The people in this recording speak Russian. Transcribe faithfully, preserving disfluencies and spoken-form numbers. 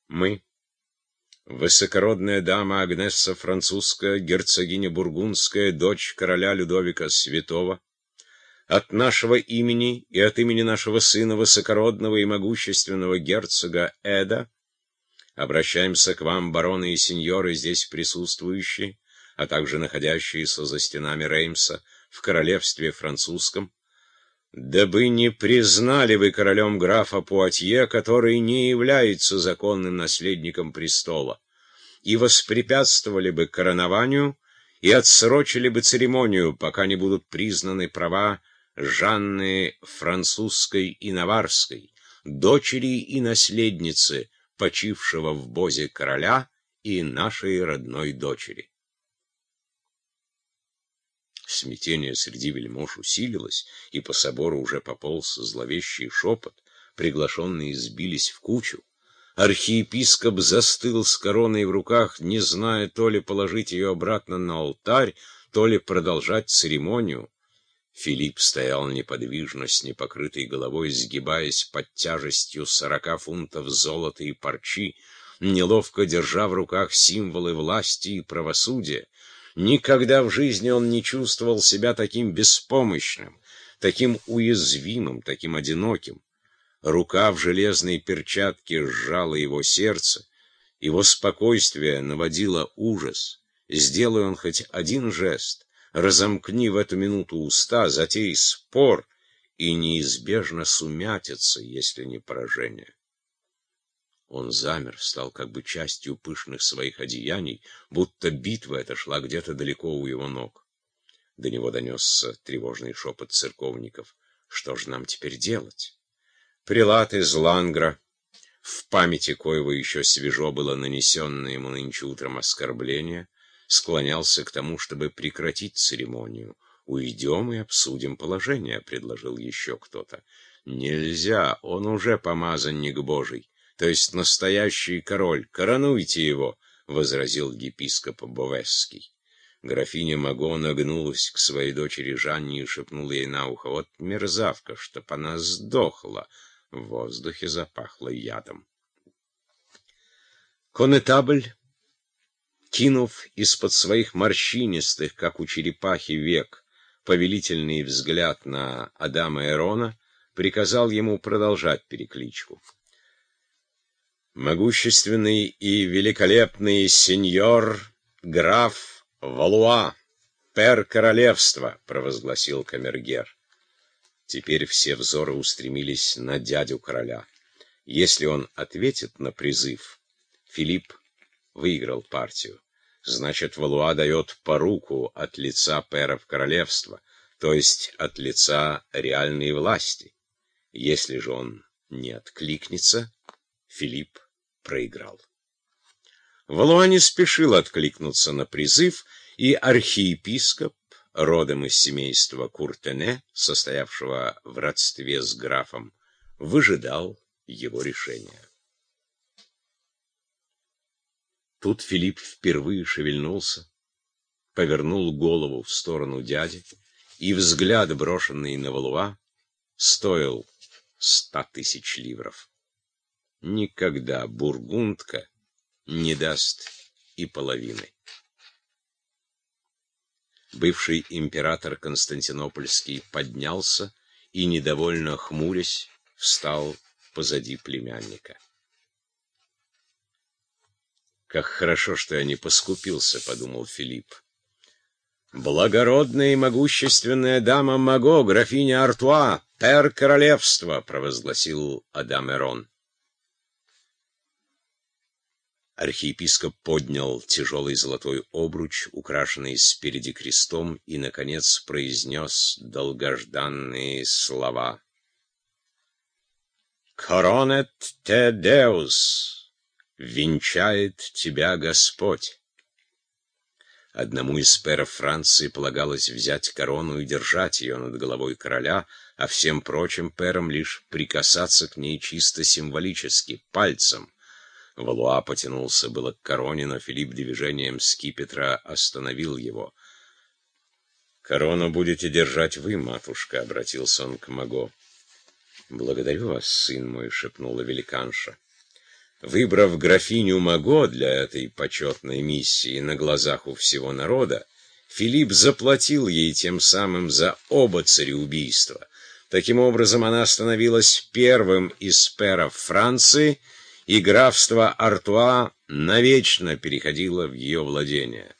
Мы, высокородная дама Агнесса Французская, герцогиня Бургундская, дочь короля Людовика Святого, от нашего имени и от имени нашего сына, высокородного и могущественного герцога Эда, обращаемся к вам, бароны и сеньоры, здесь присутствующие, а также находящиеся за стенами Реймса в королевстве французском, дабы не признали вы королем графа Пуатье, который не является законным наследником престола, и воспрепятствовали бы коронованию и отсрочили бы церемонию, пока не будут признаны права Жанны Французской и Наварской, дочери и наследницы почившего в бозе короля и нашей родной дочери. Смятение среди вельмож усилилось, и по собору уже пополз зловещий шепот, приглашенные сбились в кучу. Архиепископ застыл с короной в руках, не зная то ли положить ее обратно на алтарь, то ли продолжать церемонию. Филипп стоял неподвижно, с непокрытой головой, сгибаясь под тяжестью сорока фунтов золота и парчи, неловко держа в руках символы власти и правосудия. Никогда в жизни он не чувствовал себя таким беспомощным, таким уязвимым, таким одиноким. Рука в железной перчатке сжала его сердце, его спокойствие наводило ужас. Сделай он хоть один жест, разомкни в эту минуту уста, затей спор, и неизбежно сумятится, если не поражение. Он замер, стал как бы частью пышных своих одеяний, будто битва эта шла где-то далеко у его ног. До него донесся тревожный шепот церковников. Что же нам теперь делать? Прелат из Лангра, в памяти коего еще свежо было нанесенное ему нынче утром оскорбление, склонялся к тому, чтобы прекратить церемонию. «Уйдем и обсудим положение», — предложил еще кто-то. «Нельзя, он уже помазанник Божий, то есть настоящий король, коронуйте его», — возразил епископ Бовесский. Графиня Маго нагнулась к своей дочери Жанне и шепнула ей на ухо: «Вот мерзавка, чтоб она сдохла». В воздухе запахло ядом. Конетабль, кинув из-под своих морщинистых, как у черепахи, век, повелительный взгляд на Адама Эрона, приказал ему продолжать перекличку. «Могущественный и великолепный сеньор граф Валуа, пэр королевства», — провозгласил камергер. Теперь все взоры устремились на дядю короля. Если он ответит на призыв, Филипп выиграл партию. Значит, Валуа дает поруку от лица пэров королевства, то есть от лица реальной власти. Если же он не откликнется, Филипп проиграл. Валуа не спешил откликнуться на призыв, и архиепископ, родом из семейства Куртене, состоявшего в родстве с графом, выжидал его решения. Тут Филипп впервые шевельнулся, повернул голову в сторону дяди, и взгляд, брошенный на Валуа, стоил ста тысяч ливров. Никогда бургундка не даст и половины. Бывший император Константинопольский поднялся и, недовольно хмурясь, встал позади племянника. «Как хорошо, что я не поскупился», — подумал Филипп. «Благородная и могущественная дама Маго, графиня Артуа, пэр королевства», — провозгласил Адам Эрон. Архиепископ поднял тяжелый золотой обруч, украшенный спереди крестом, и, наконец, произнес долгожданные слова. «Коронет те Деус! Венчает тебя Господь!» Одному из пэров Франции полагалось взять корону и держать ее над головой короля, а всем прочим пэрам лишь прикасаться к ней чисто символически, пальцем. Валуа потянулся было к короне, но Филипп движением скипетра остановил его. «Корону будете держать вы, матушка», — обратился он к Маго. «Благодарю вас, сын мой», — шепнула великанша. Выбрав графиню Маго для этой почетной миссии на глазах у всего народа, Филипп заплатил ей тем самым за оба цареубийства. Таким образом, она становилась первым из пэров Франции, и графство Артуа навечно переходило в ее владение.